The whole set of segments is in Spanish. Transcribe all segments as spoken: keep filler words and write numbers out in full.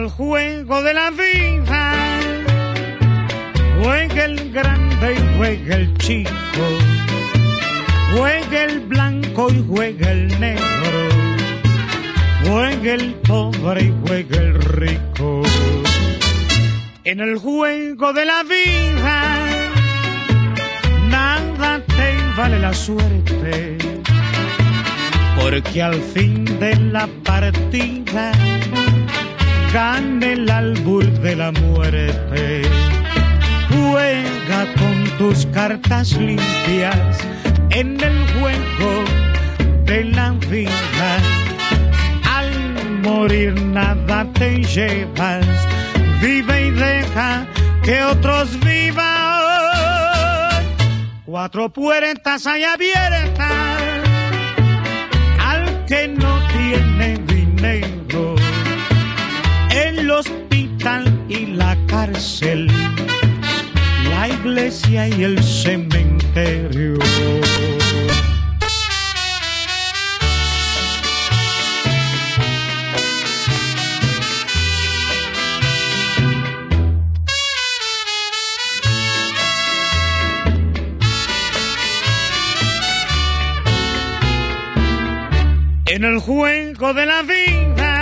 el juego de la vida juega el grande y juega el chico, juega el blanco y juega el negro, juega el pobre y juega el rico. En el juego de la vida nada te vale la suerte, porque al fin de la partida gana el albur de la muerte. Juega con tus cartas limpias en el juego de la vida. Al morir nada te llevas, vive y deja que otros vivan. Cuatro puertas hay abiertas al que no tiene dinero, el hospital y la cárcel, la iglesia y el cementerio. En el juego de la vida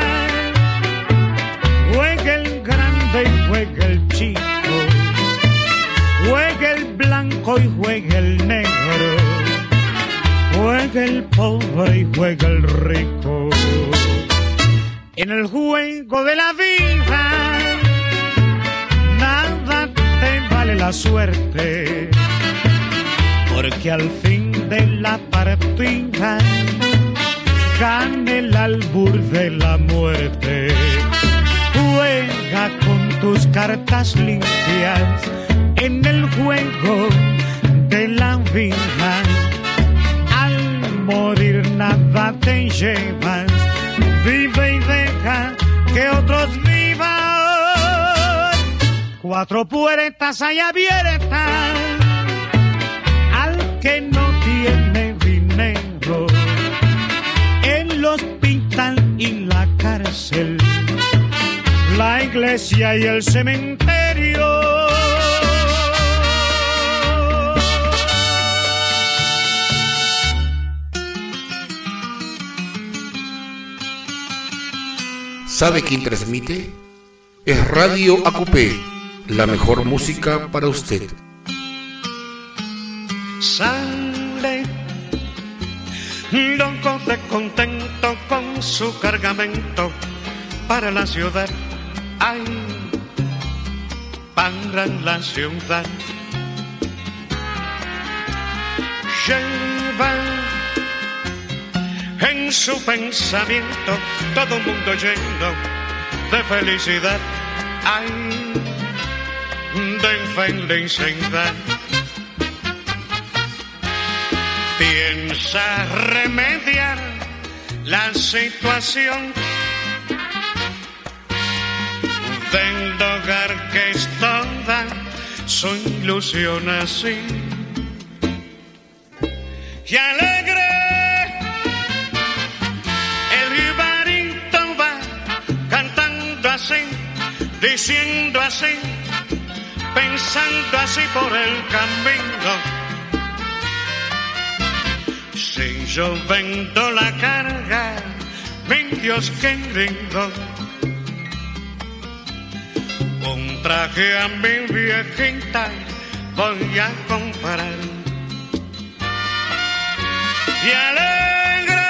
juega el grande y juega el chico, juega el blanco y juega el negro, juega el pobre y juega el rico. En el juego de la vida nada te vale la suerte, porque al fin de la partida gana el albur de la muerte. Juega con tus cartas limpias en el juego de la vida. Al morir nada te llevas, vive y deja que otros vivan. Cuatro puertas hay abiertas al que no tiene dinero, el hospital y la cárcel, la iglesia y el cementerio. ¿Sabe quién transmite? Es Radio Acupé, la mejor música para usted. Sale loco de contento con su cargamento para la ciudad, ay, para la ciudad. Lleva en su pensamiento todo un mundo lleno de felicidad, ay, de felicidad. Piensa remediar la situación del hogar que es toda su ilusión así. Y alegre el jibarito va cantando así, diciendo así, pensando así por el camino. Si yo vendo la carga, mi Dios querido, un traje a mi viejita voy a comprar. Y alegre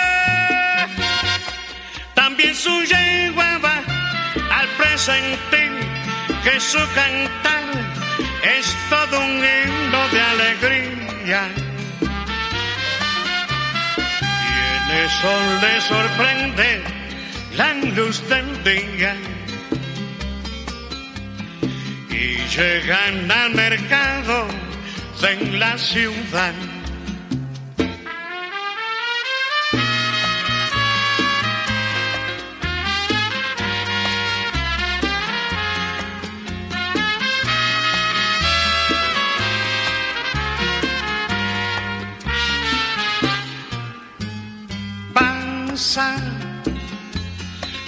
también su yegua va al presentir que su cantar es todo un himno de alegría. El sol le sorprende la luz del día y llegan al mercado de la ciudad.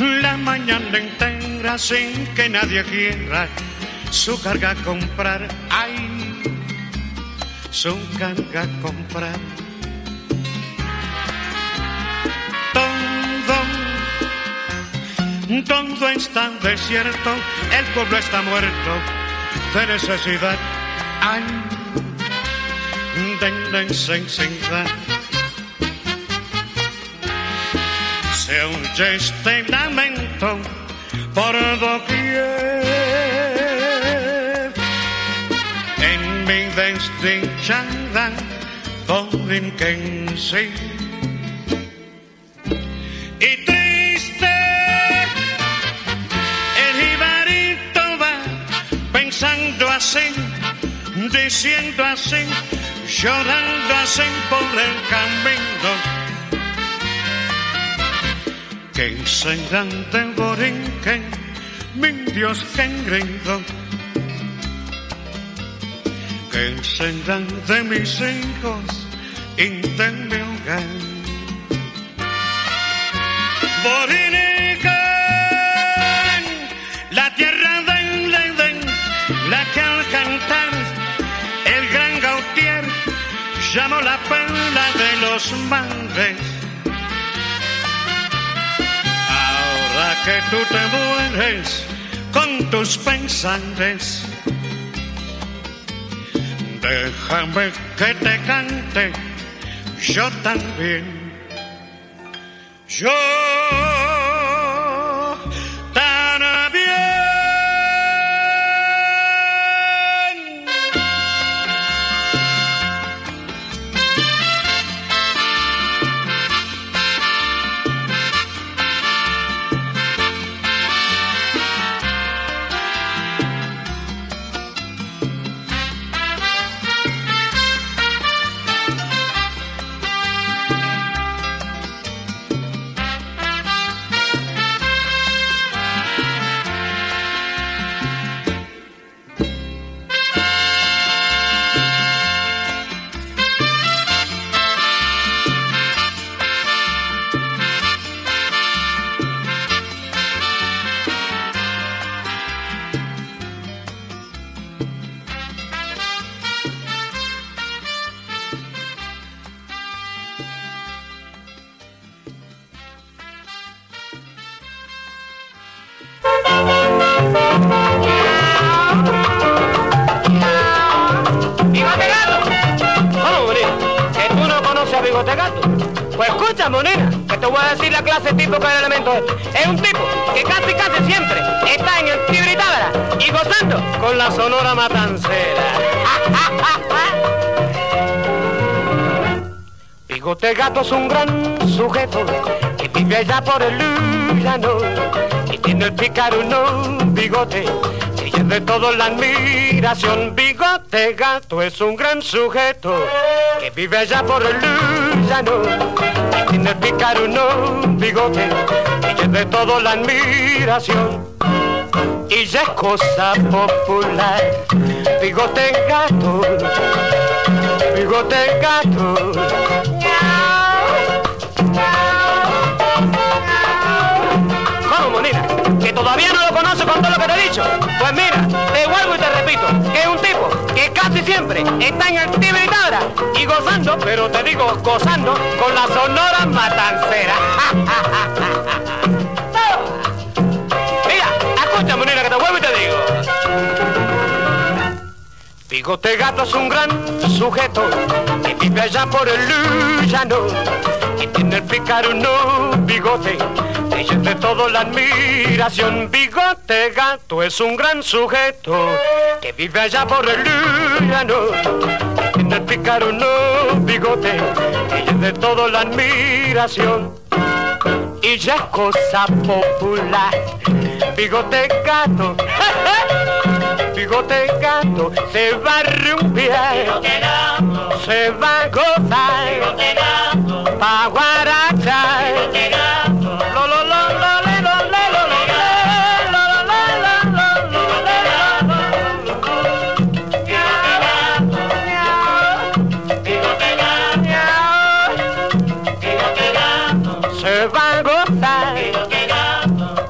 la mañana entera sin que nadie quiera su carga comprar. Ay, su carga comprar. Todo, todo está desierto, el pueblo está muerto de necesidad. Ay, de necesidad. Se oye este lamento por doquier. En mi desdichada Borinquense. Y triste, el jibarito va pensando así, diciendo así, llorando así por el camino. Que serán de Borinquen, mi Dios querido. Que serán de mis hijos y de mi hogar. Borinquen, la tierra del Edén, la que al cantar el gran Gautier llamó la perla de los mares. Ahora que tú te mueres con tus pensares, déjame que te cante yo también. Yo también. Pues escucha, monina, que te voy a decir la clase tipo que el elemento este. Es un tipo que casi casi siempre está en el Tibritábara y gozando con la Sonora Matancera. Bigote Gato es un gran sujeto que vive allá por el llano y tiene el picaruno bigote que es de todo la admiración. Bigote Gato es un gran sujeto que vive allá por el llano y tiene el picaruno bigote que es de todo la admiración. Y ya es cosa popular, Bigote Gato, Bigote Gato. Vamos, monina, que todavía no lo conoces con todo lo que te he dicho. Pues mira, te vuelvo y te repito, que es un tipo que casi siempre está en el Tibritábara y gozando, pero te digo gozando, con la Sonora Matancera. Mira, escucha, monina, que te vuelvo y te digo. Bigote Gato es un gran sujeto que vive allá por el llano y tiene el picaruno bigote que es de todo la admiración. Bigote Gato es un gran sujeto que vive allá por el llano y tiene el picaruno bigote que es de todo la admiración. Y ya es cosa popular, Bigote Gato, Bigote Gato se va a rumbear, se va a gozar, pa' guarachar. Lo, lo, lo, lo, le, lo, le, lo, lo, le, lo, lo, lo, lo, lo, lo, lo, se va a gozar,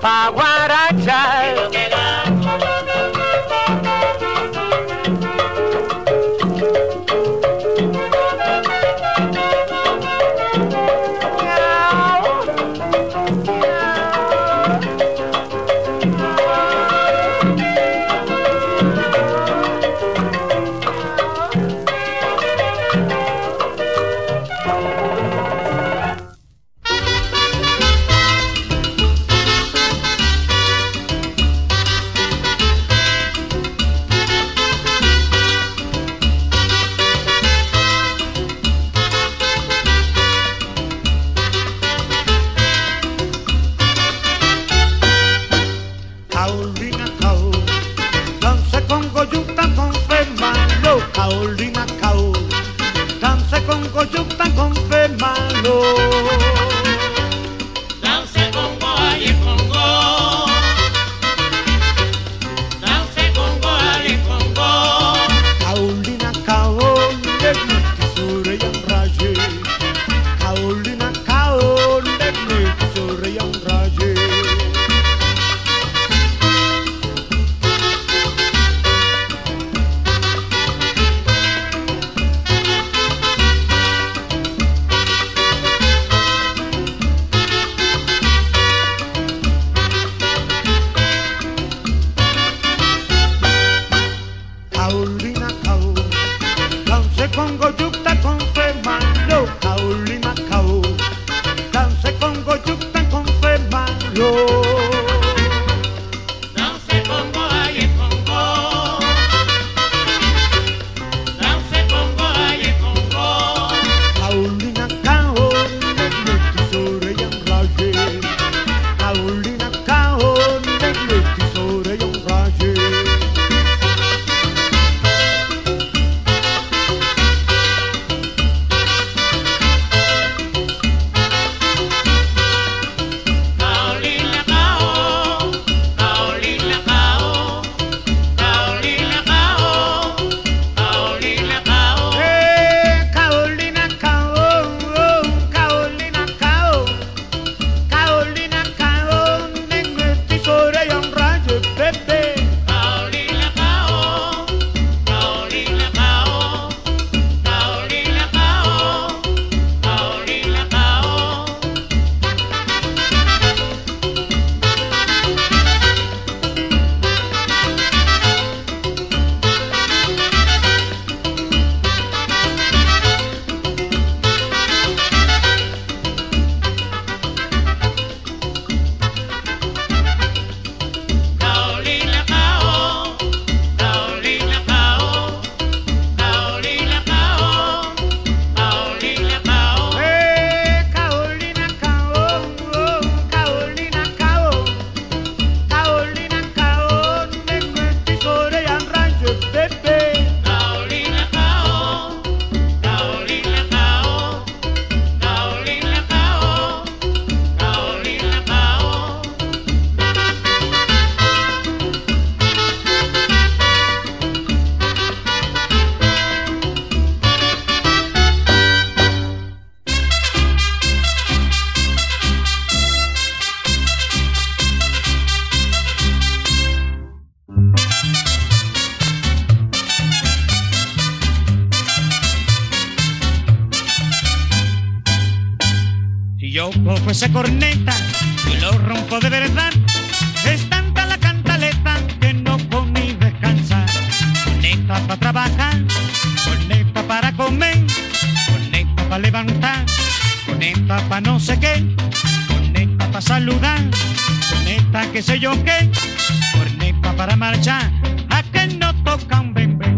cojo ese corneta y lo rompo de verdad. Es tanta la cantaleta que no come y descansa. Corneta para trabajar, corneta para comer, corneta para levantar, corneta para no sé qué, corneta para saludar, corneta que sé yo qué, corneta para marchar, a que no tocan ben ben.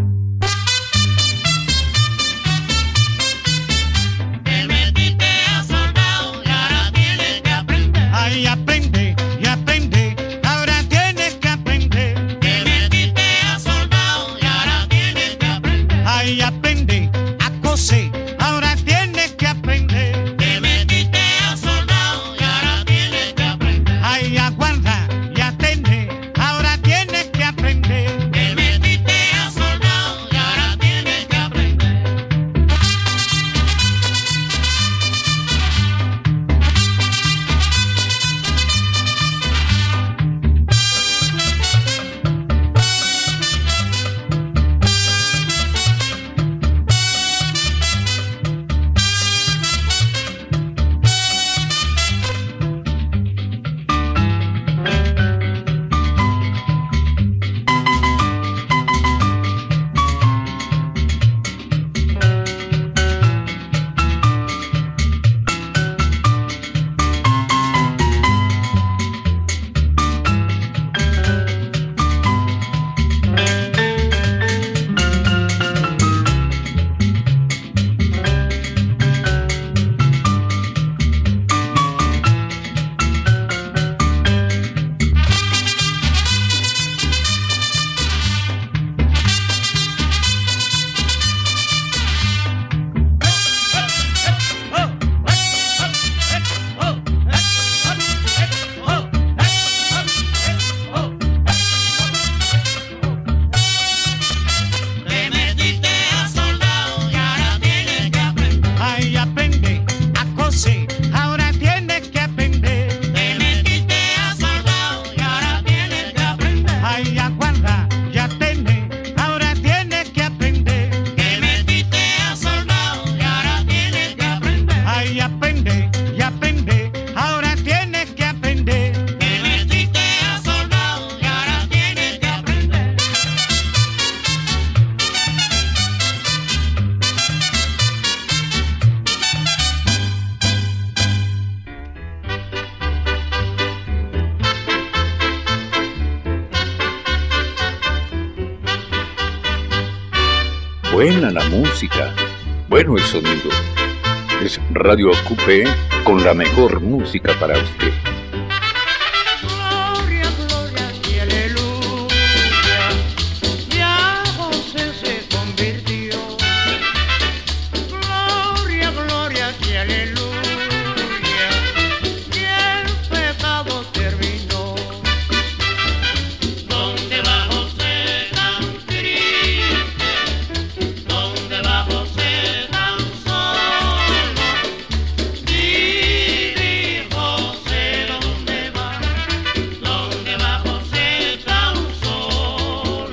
Te metiste a soldado y ahora tienes que aprender. Ay, aprende y aprende, ahora tienes que aprender. Te metiste a soldado y ahora tienes que aprender. Ay, aprende a coser, ahora tienes que aprender. Te metiste a soldado y ahora tienes que aprender. Ay, aguarda y atende, ahora tienes que aprender. Te metiste a soldado y ahora tienes que aprender. Te metiste a soldado y ahora tienes que aprender. Ay, aprende a coser, ahora tienes que aprender. Te metiste a soldado y ahora tienes que aprender. Ay, aguarda y atende, ahora tienes que aprender. Te metiste a soldado y ahora tienes que aprender. Ay, aprende y aprende, ahora tienes que aprender. Te metiste a soldado y ahora tienes que aprender. Buena la música, bueno el sonido. Es Radio Acupé con la mejor música para usted. Gloria, gloria y aleluya, ya José se convirtió. Gloria, gloria y aleluya, y el pecado terminó. ¿Dónde va José tan triste? ¿Dónde va José tan solo? Dime, José, ¿dónde va? ¿Dónde va José tan solo?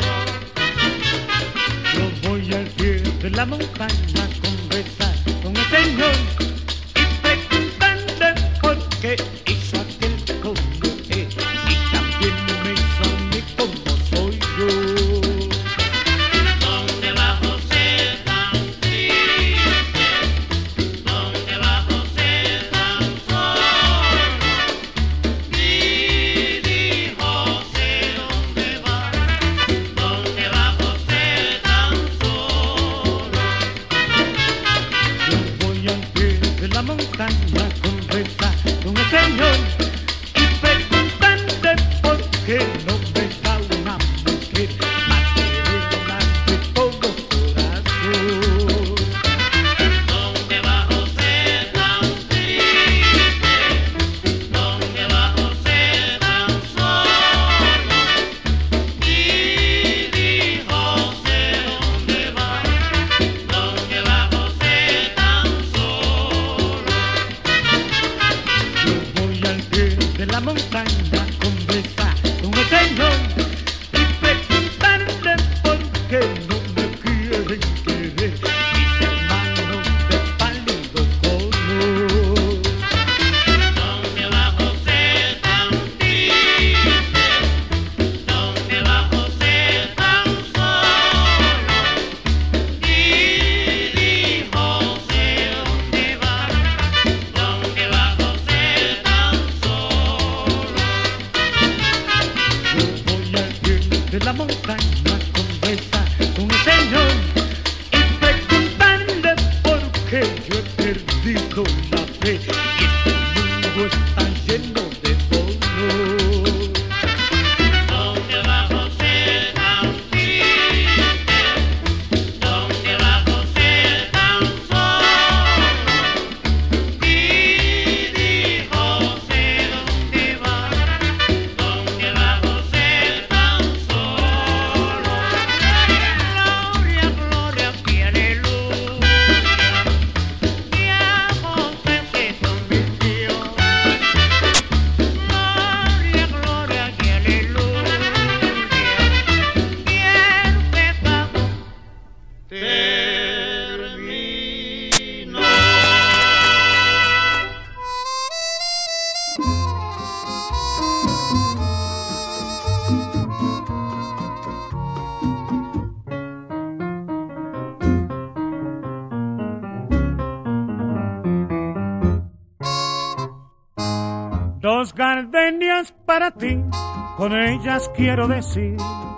Yo voy al pie de la montaña a conversar con el Señor y preguntarle por qué hizo aquel como es y también me hizo a mí como soy yo. ¿Dónde va José tan triste? ¿Dónde va José tan solo? Dime, José, ¿dónde va? ¿Dónde va José tan solo? Yo voy al pie de la montaña a conversar con el Señor y preguntarle por qué no me da una mujer material de todo corazón. ¿Dónde va José tan triste? ¿Dónde va José tan solo? Dime, José, ¿dónde va? ¿Dónde va José tan solo? Yo voy al pie de la montaña a conversar con el Señor y preguntarle por qué no me quieren querer mis hermanos de pálido color. la montaña condesa un señor y preguntarle por qué yo he perdido la fe y este mundo está lleno de dolor. Donde abajo se tan triste, donde abajo se tan solo, y dijo sé dónde va, donde abajo se tan solo. Gloria, gloria, que aleluya, y a José se convirtió. Gloria, gloria, que aleluya, y el pecado terminó. Dos gardenias para ti, con ellas quiero decir: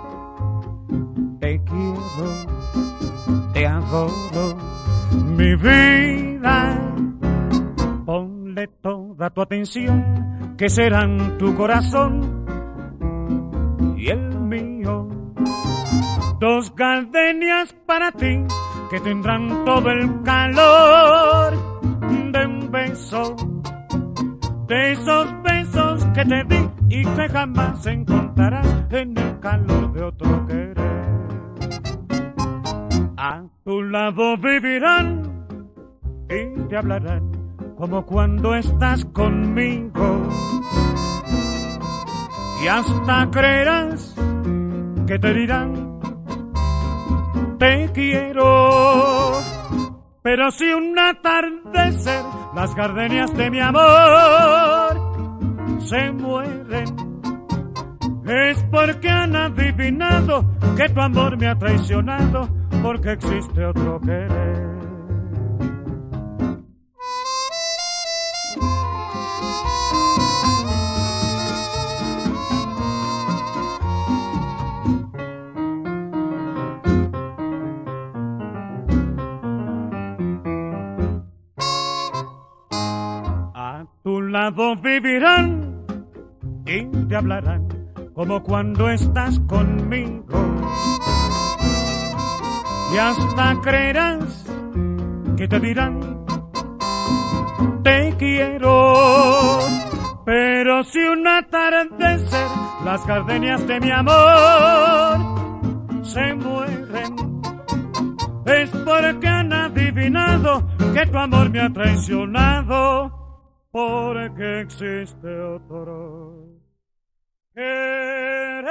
te quiero, te adoro, mi vida. Ponle toda tu atención, que serán tu corazón y el mío. Dos gardenias para ti, que tendrán todo el calor de un beso, de esos besos que te di y que jamás encontrarás en el calor de otro querer. A tu lado vivirán y te hablarán como cuando estás conmigo, y hasta creerás que te dirán te quiero. Pero si un atardecer las gardenias de mi amor se mueren, es porque han adivinado que tu amor me ha traicionado, porque existe otro querer. A tu lado vivirán y te hablarán como cuando estás conmigo, y hasta creerás que te dirán te quiero. Pero si un atardecer las gardenias de mi amor se mueren, es porque han adivinado que tu amor me ha traicionado, porque existe otro querer.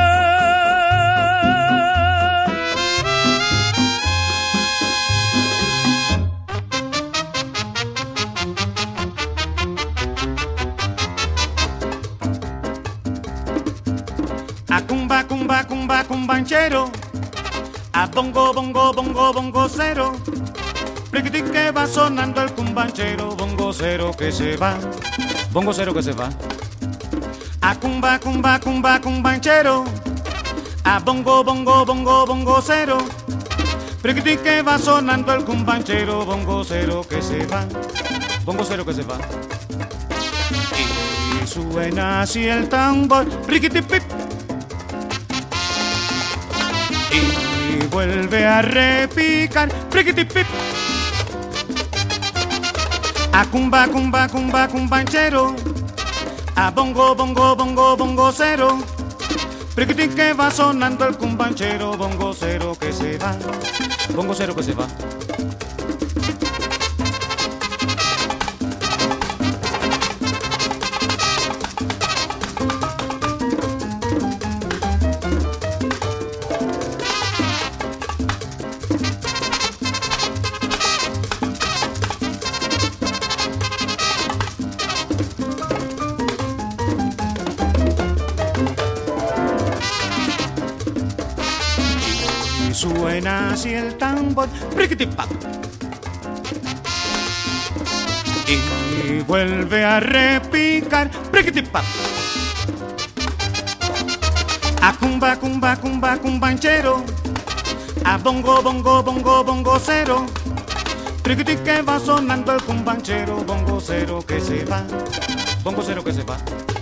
A cumba, cumba, cumba, cumbanchero, a bongo, bongo, bongo, bongo cero. Pliquiti que va sonando el cumbanchero, bongo cero que se va, bongo cero que se va. A cumba, cumba, cumba, cumbanchero, a bongo, bongo, bongo, bongo cero. Pliquiti que va sonando el cumbanchero, bongo cero que se va, bongo cero que se va. Y suena así el tambor, pliquiti pip. Y vuelve a repicar, pliquiti pip. A cumba, cumba, cumba, cumbanchero, a bongo, bongo, bongo, bongo cero. Pliquiti que va sonando el cumbanchero, bongo cero que se va, bongo cero que se va. Suena así el tambor, pliquitipap. Y vuelve a repicar, pliquitipap. A cumba, cumba, cumba, cumbanchero, a bongo, bongo, bongo, bongo cero. Triquiti que va sonando el cumbanchero, bongo cero que se va, bongo cero que se va.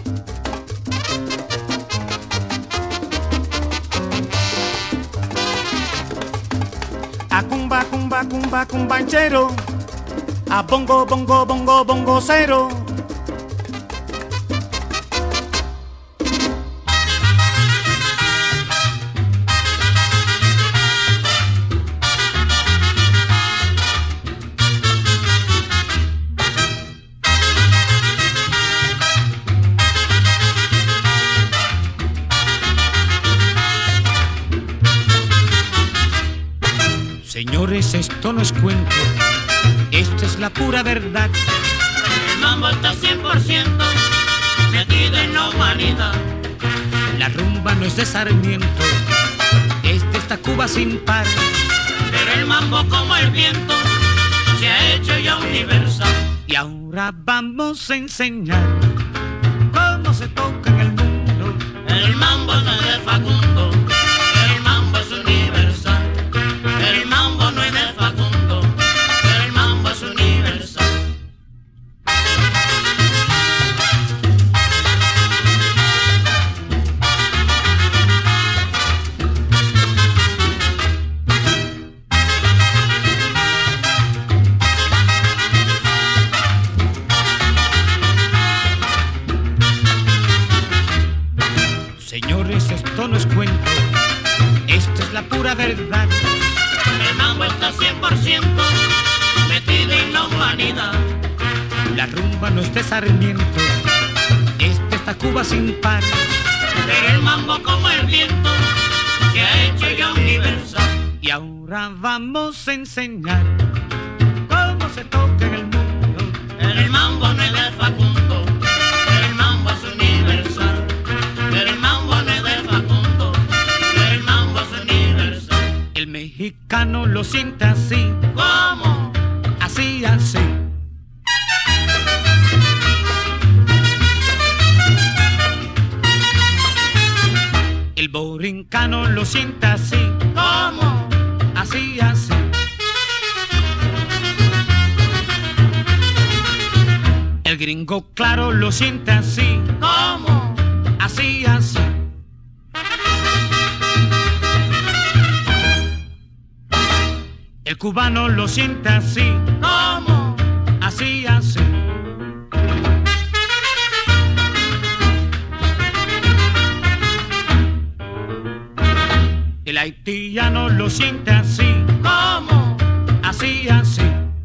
A cumba, cumba, cumba, cumbanchero, a bongo, bongo, bongo, bongo cero. Señores, esto no es cuento, esto es la pura verdad. El mambo está cien por ciento metido en la humanidad. La rumba no es de Sarmiento, es de esta Cuba sin par. Pero el mambo como el viento se ha hecho ya universal. Y ahora vamos a enseñar cómo se toca en el mundo. El mambo no es de Facundo, el mambo es universal. El mambo no es de Facundo, el mambo es universal. Señores, esto no es cuento, esto es la pura verdad. El mambo está cien por ciento metido en la humanidad. La rumba no es de Sarmiento, es de esta Cuba sin par. Pero el mambo como el viento se ha hecho ya universal. Y ahora vamos a enseñar cómo se toca en el mundo. El mambo no es de Facundo, el mambo es universal. El mambo no es de Facundo, el mambo es universal. El mexicano lo siente así, ¿Cómo? así, así. El borincano lo siente así, ¿Cómo? así, así. El gringo claro lo siente así, ¿Cómo? así, así. El cubano lo siente así, ¿Cómo? así, así. El haitiano lo siente así, ¿Cómo? así, así.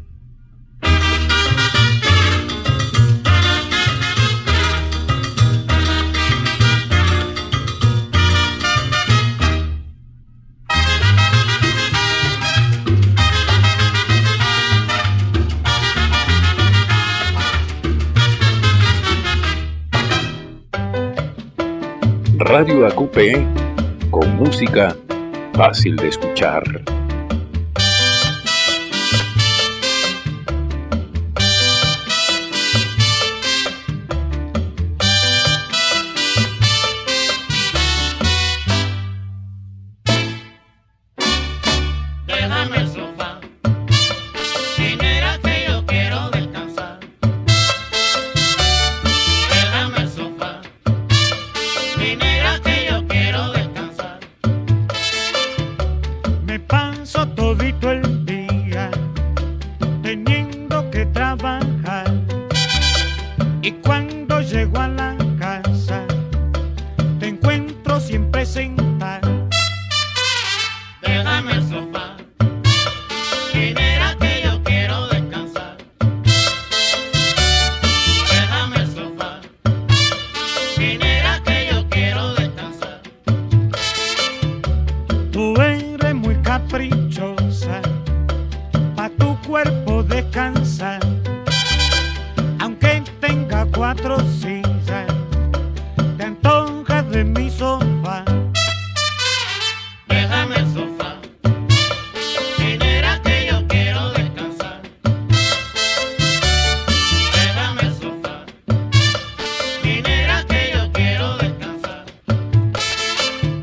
Radio A Q P, con música fácil de escuchar. Déjame el sofá, dinero que yo quiero descansar. Déjame el sofá, dinero que yo quiero descansar. Me paso todito el día teniendo que trabajar, y cuando llego a la casa te encuentro siempre sentado. Déjame el sofá, dinero que yo quiero descansar. Déjame el sofá, dinero que yo quiero descansar. Tú eres muy caprichosa, pa' tu cuerpo descansar, aunque tenga cuatro sillas, te antojas de mi sofá. Déjame el sofá, dinero que yo quiero descansar. Déjame el sofá, dinero que yo quiero descansar.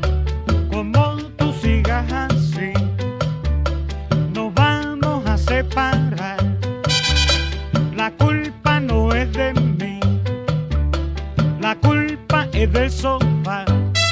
el sofá.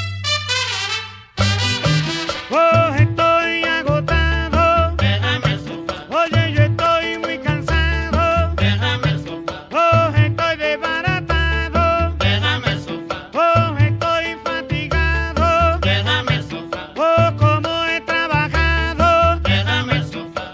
Oh, estoy agotado. Déjame el sofá. Oye, yo estoy muy cansado. Déjame el sofá. Oh, estoy desbaratado. Déjame el sofá. Oh, estoy fatigado. Déjame el sofá. Oh, cómo he trabajado. Déjame el sofá.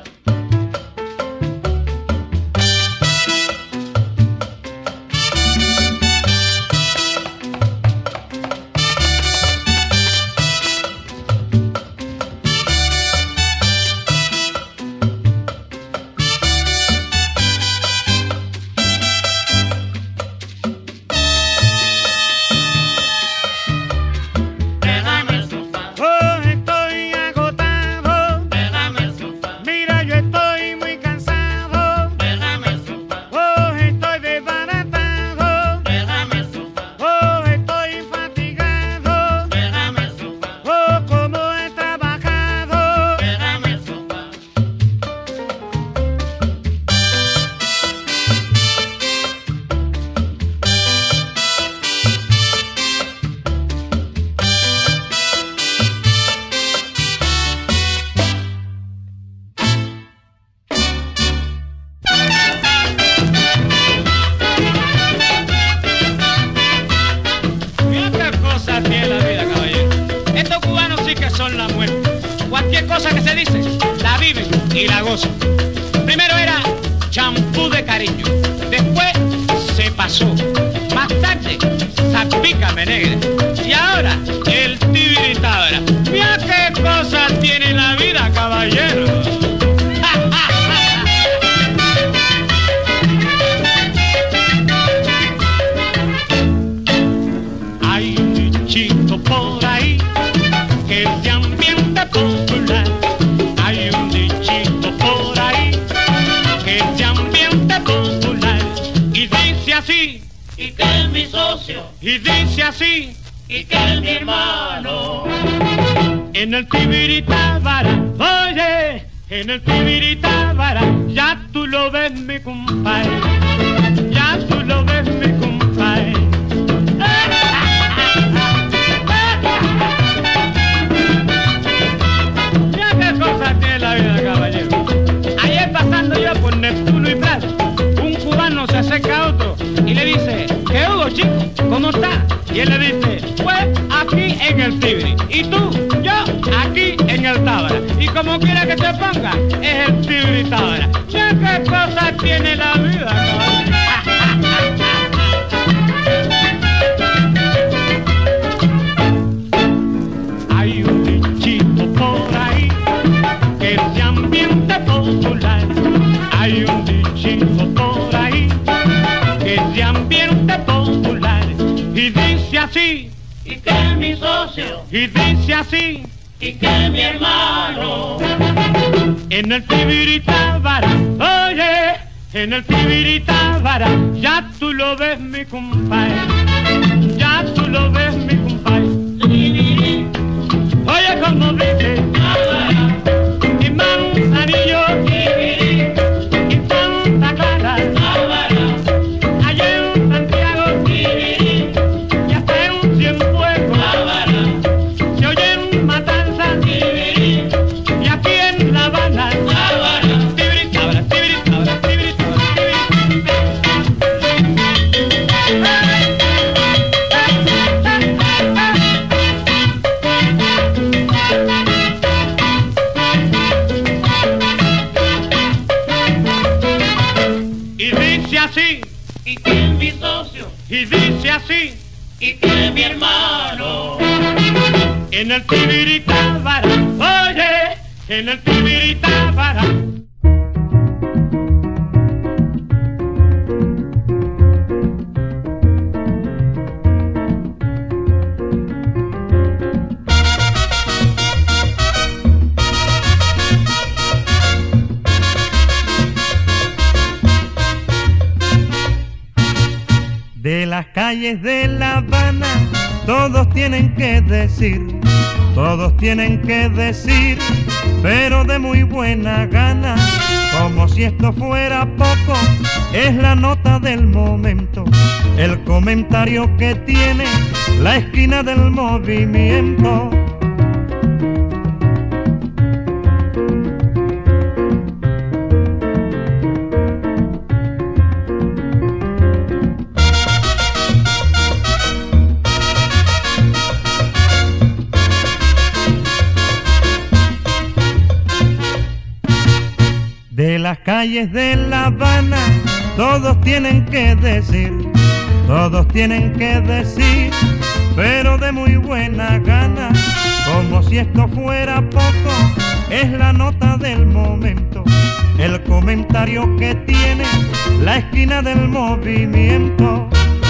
Déjame el sofá. Oh, estoy agotado. Déjame el sofá. Mira, yo estoy muy cansado. Déjame el sofá. Oh, estoy desbaratado. Déjame el sofá. Oh, estoy fatigado. Déjame el sofá. Oh, cómo he trabajado. Déjame el sofá. Mira qué cosa tiene la vida, caballero. Estos cubanos sí que son la muerte. Cualquier cosa que se dice, la viven y la gozan. Primero era champú de cariño. Después se pasó. Más tarde, zapícame negra. Y ahora, el tibiritabra. Mira qué cosa tiene la vida, caballero. Hay un dichito por ahí que es de ambiente popular. Hay un dichito por ahí que es de ambiente popular. Y dice así, Y que es mi socio. y dice así, Y que es mi hermano. en el tibiritábara, oye, en el tibiritábara, ya tú lo ves mi compadre, ya tú lo ves mi compadre. Mira qué cosa tiene la vida, caballero. Ayer pasando yo por Neptuno y Plaza, un cubano se acerca a otro y le dice, ¿qué hubo, chico? ¿Cómo está? Y él le dice, pues aquí en el Tibiri. Y tú, yo, aquí en el Tábara. Y como quiera que te ponga, es el Tibiri Tábara. Mira qué cosa tiene la vida, caballero. Hay un dichito por ahí que es de ambiente popular. Hay un dichito por ahí que es de ambiente popular. Y dice así, Y que es mi socio. y dice así, Y que es mi hermano. en el tibiritábara, oye, en el tibiritábara, ya tú lo ves mi compadre, ya tú lo ves mi compadre. Tibiri, Oye como dice, tábara, y Manzanillo, tibiri, y Santa Clara, tábara, allá en Santiago, tibiri, y hasta en Cienfuegos, tábara, se oyen matanzas, tibiri, y aquí en La Habana, tábara. tibiritábara, tibiritábara, tibiritábara, y dice así, Y que es mi socio. y dice así, Y que es mi hermano. en el tibiritábara, oye, en el tibiritábara. De las calles de La Habana, todos tienen que decir, todos tienen que decir, pero de muy buena gana, Como si esto fuera poco, es la nota del momento, el comentario que tiene la esquina del movimiento. De las calles de La Habana, todos tienen que decir, todos tienen que decir, pero de muy buena gana, como si esto fuera poco, es la nota del momento, el comentario que tiene la esquina del movimiento.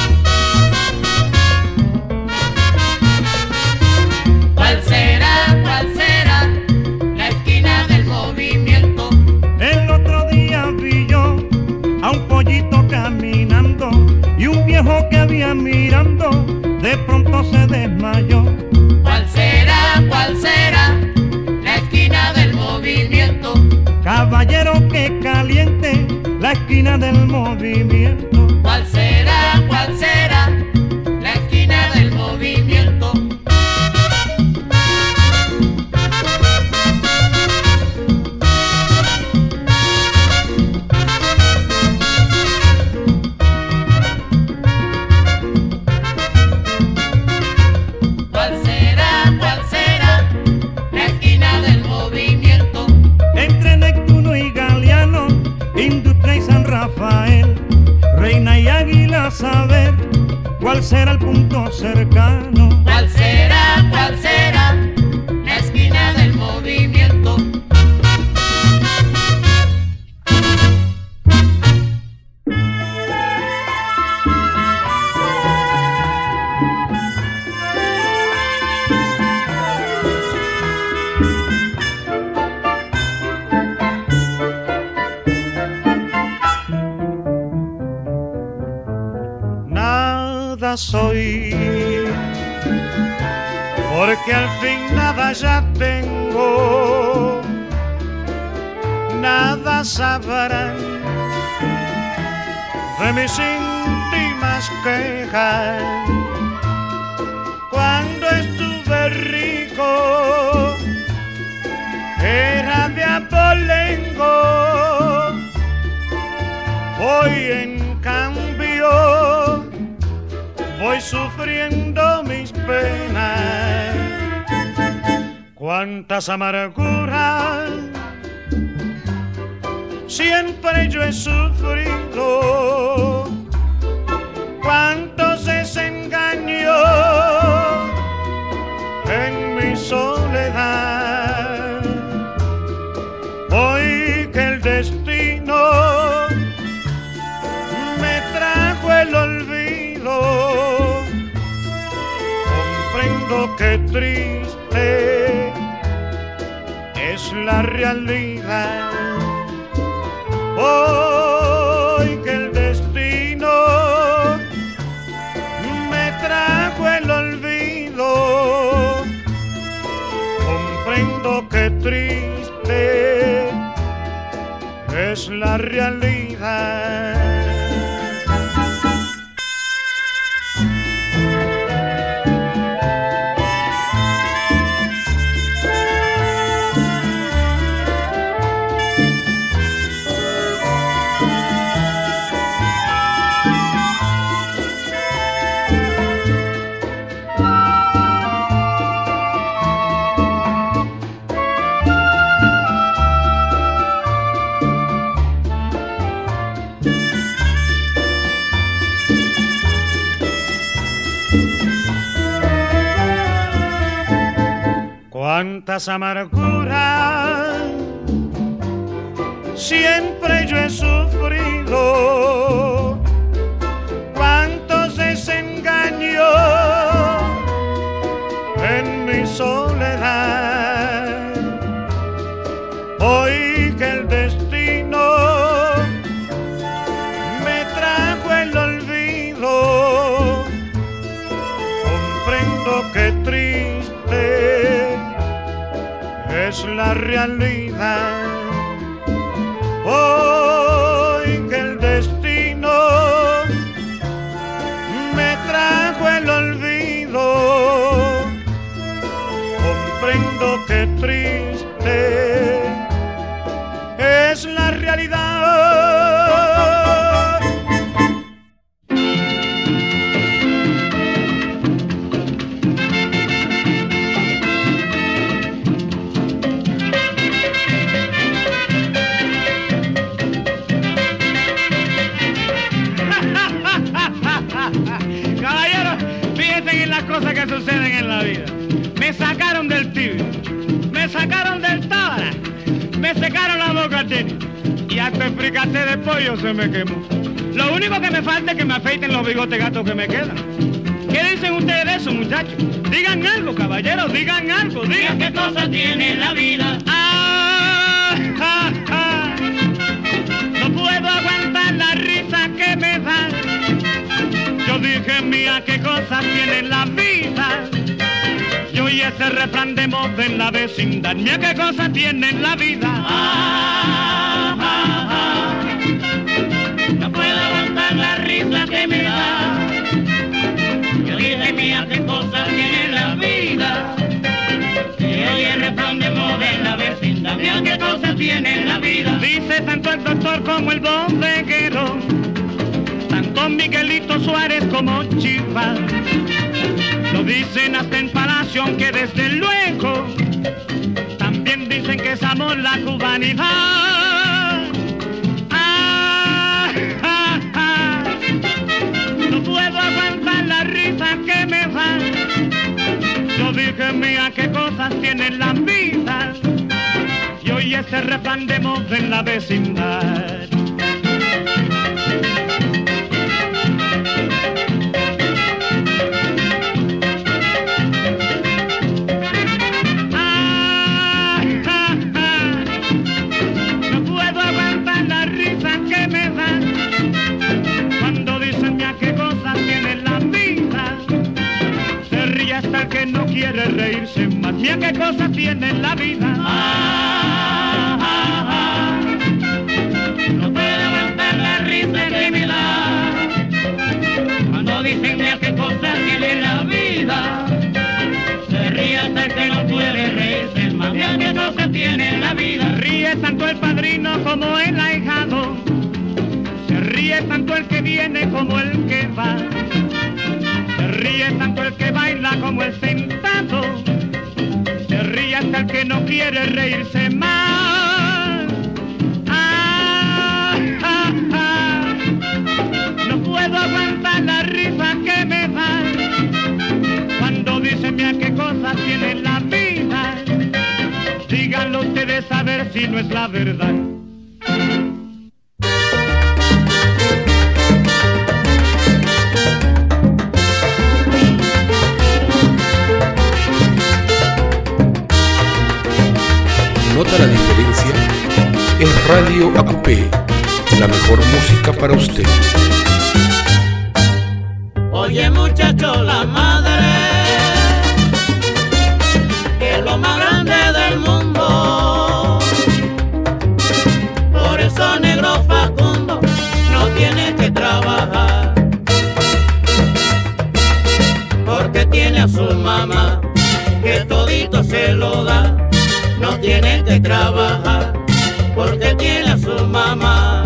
¿Cuál será, cuál será la esquina del movimiento? El otro día vi yo a un pollito caminando y un viejo que había mirando de pronto se desmayó. ¿Cuál será, cuál será la esquina del movimiento? Caballero, que caliente la esquina del movimiento. ¿Cuál será, cuál será la esquina del movimiento? Reina y Águila, saber cuál será el punto cercano. ¿Cuál será, cuál será la esquina del movimiento? Soy, porque al fin nada ya tengo, nada sabrán de mis íntimas quejas. Cuando estuve rico era de abolengo, hoy en cambio voy sufriendo mis penas. Cuántas amarguras siempre yo he sufrido, cuántos desengaños en mi soledad. Hoy que el destino me trajo el olvido, comprendo que triste es la realidad. Hoy que el destino me trajo el olvido, comprendo que triste es la realidad. Cuántas amarguras siempre yo he sufrido, cuántos desengaños en mi soledad. Hoy que el destino me trajo el olvido, comprendo que triste es la realidad. cosas que suceden en la vida. Me sacaron del tibio, me sacaron del tabara, me secaron la boca tenis y hasta el fricase de pollo se me quemó. Lo único que me falta es que me afeiten los bigotes gatos que me quedan. ¿Qué dicen ustedes de eso, muchachos? Digan algo, caballeros, digan algo, digan qué cosa tiene la vida. Ah, ah, ah. No puedo aguantar la risa que me da. Yo dije, mía, qué cosas tiene la vida. Yo y ese refrán de moda en la vecindad. Mira qué cosas tiene la vida. Ah, ah, ah. No puedo aguantar la risa que me da. Yo dije, mía, qué cosas tiene la vida. Yo y el refrán de moda en la vecindad. Mira qué cosas tiene la vida. Dice tanto el doctor como el bodeguero, tanto Miguelito Suárez como Chivas. Lo dicen hasta en Palacio, aunque desde luego también dicen que somos la cubanidad. Ah, ah, ah. No puedo aguantar la risa que me da. Yo dije, mía, qué cosas tienen la vida. Y hoy ese refrán de moda en la vecindad. Que no quiere reírse más. Mira qué cosas tiene la vida. Ah, ah, ah. No puedo aguantar la risa que me da. Cuando dicen mira qué cosas tiene la vida. Se ríe hasta el que no puede reírse más. Mira qué cosas tiene la vida. Ríe tanto el padrino como el ahijado. Se ríe tanto el que viene como el que va. Se ríe tanto el que baila como el sentado. Se ríe hasta el que no quiere reírse más. Ah, ah, ah. No puedo aguantar la risa que me da. Cuando dicen mira qué cosas tiene la vida. Díganlo ustedes a ver si no es la verdad. ¿Nota la diferencia? Es Radio A Q P, la mejor música para usted. Oye muchacho, la madre es lo más grande del mundo. Por eso negro Facundo no tiene que trabajar, porque tiene a su mamá que todito se lo da. No tiene que trabajar porque tiene a su mamá.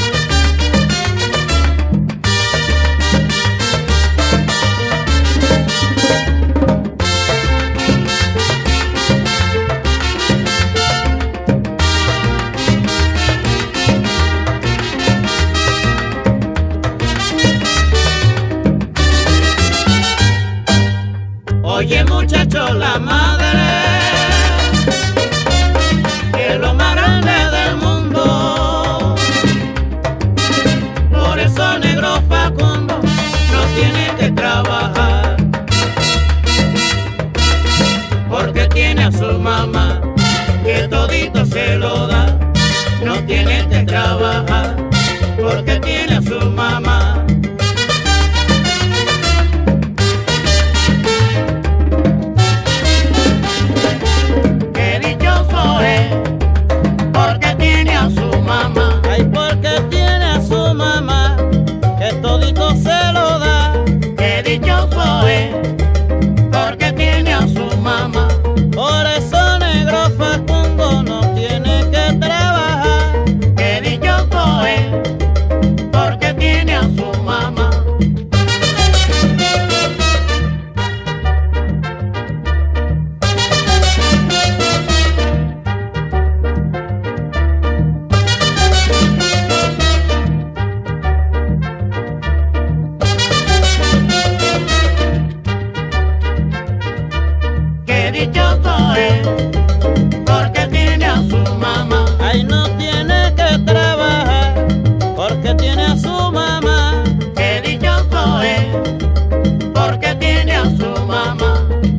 Oye muchacho, la madre es lo más grande del mundo. Por eso negro Facundo no tiene que trabajar, porque tiene a su mamá que todito se lo da. No tiene que trabajar porque tiene a su mamá. Porque tiene a su mamá. Ay, porque tiene a su mamá que todito se lo da. Qué dichoso es porque tiene a su mamá. Por eso qué dichoso es, porque tiene a su mamá. Ay, no tiene que trabajar, porque tiene a su mamá. Qué dichoso es, porque tiene a su mamá.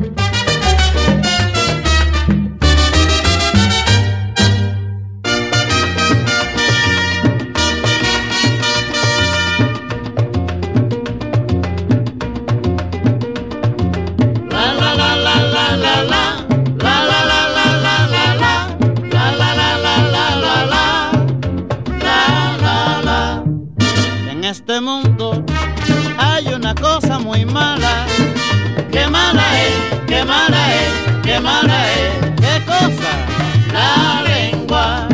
En este mundo hay una cosa muy mala. Qué mala es, qué mala es, qué mala es. ¿Qué cosa? La lengua.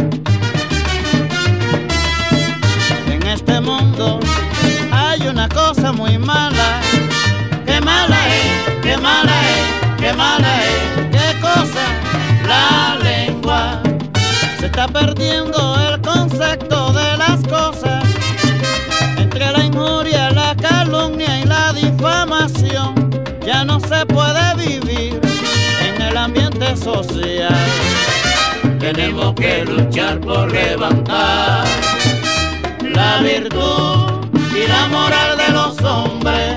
En este mundo hay una cosa muy mala. Qué mala es, qué mala es, qué mala es. ¿Qué cosa? La lengua. Se está perdiendo el concepto de las cosas. Entre la injuria, la calumnia y la difamación, ya no se puede vivir en el ambiente social. Tenemos que luchar por levantar la virtud y la moral de los hombres.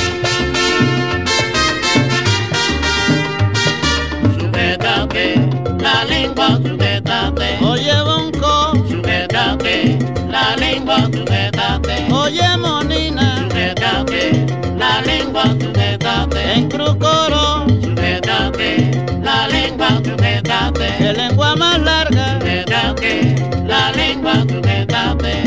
Sujétate la lengua, sujétate. Oye, bonco, Sujétate la lengua, sujétate. oye, monina, Sujétate la lengua, sujétate. en Crucoro, Sujétate la lengua, sujétate. qué lengua más larga. Sujétate la lengua, sujétate.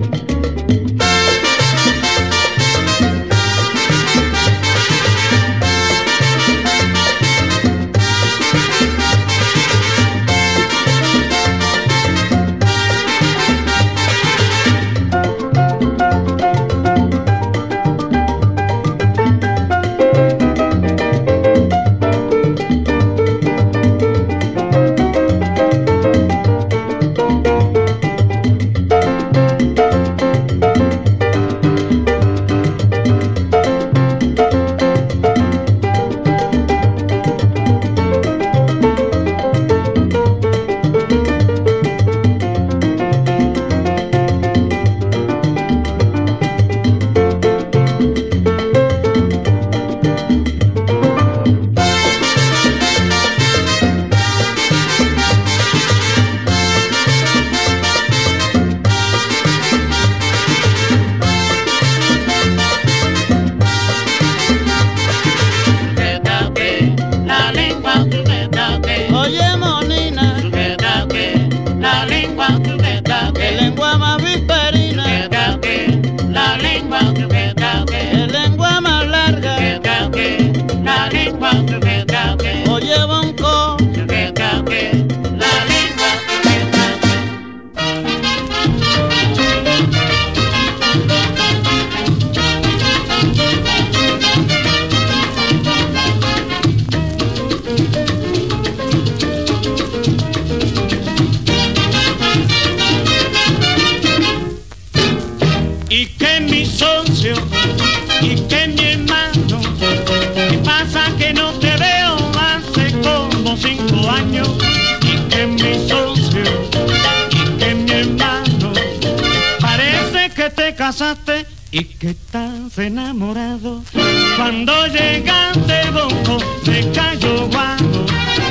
casaste y que estás enamorado. Cuando llegaste bonco me cayó guando.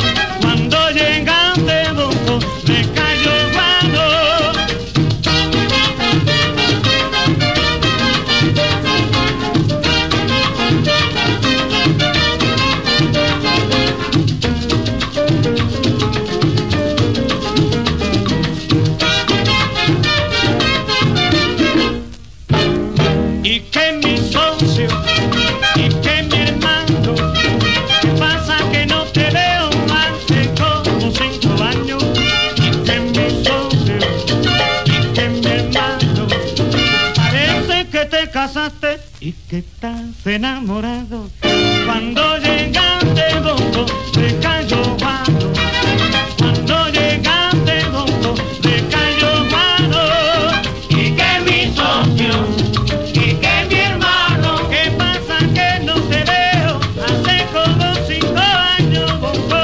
Cuando llegaste bonco me cayó guando. Y que mi socio, y que mi hermano, ¿qué pasa que no te veo hace como cinco años? Y que mi socio, y que mi hermano, parece que te casaste y que estás enamorado. Cuando llegaste bongo, te cayó guando. Cuando llegaste bongo, te cayó guando. Y que mi socio, ¿qué pasa que no te veo hace como cinco años, bongo?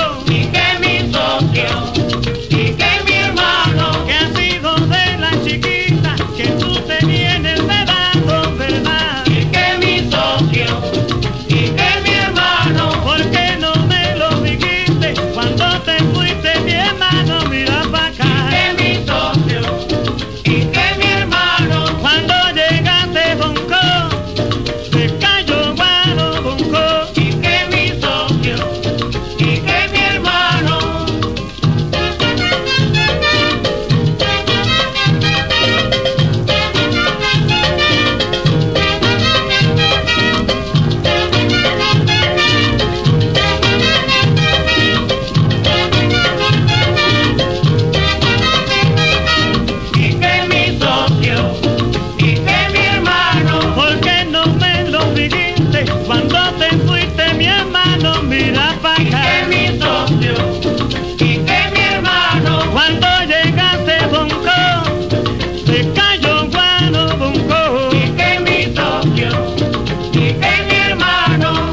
mira pa' y acá. que mi socio, y que mi hermano. Cuando llegaste Bonco, se cayó Guano Bonco. Y que mi socio, y que mi hermano.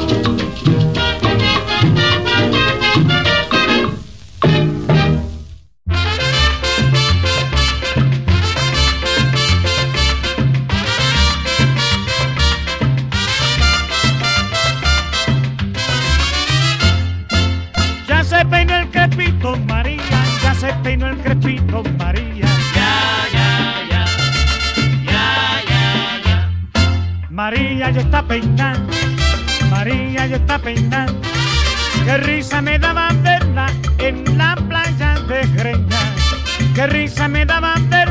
Ya se peinó el crepito María, ya se peinó el crepito María. Ya, ya, ya, ya, ya, ya. María ya está peinando, María ya está peinando. Qué risa me daba verla en la playa de Greña. Qué risa me daba verla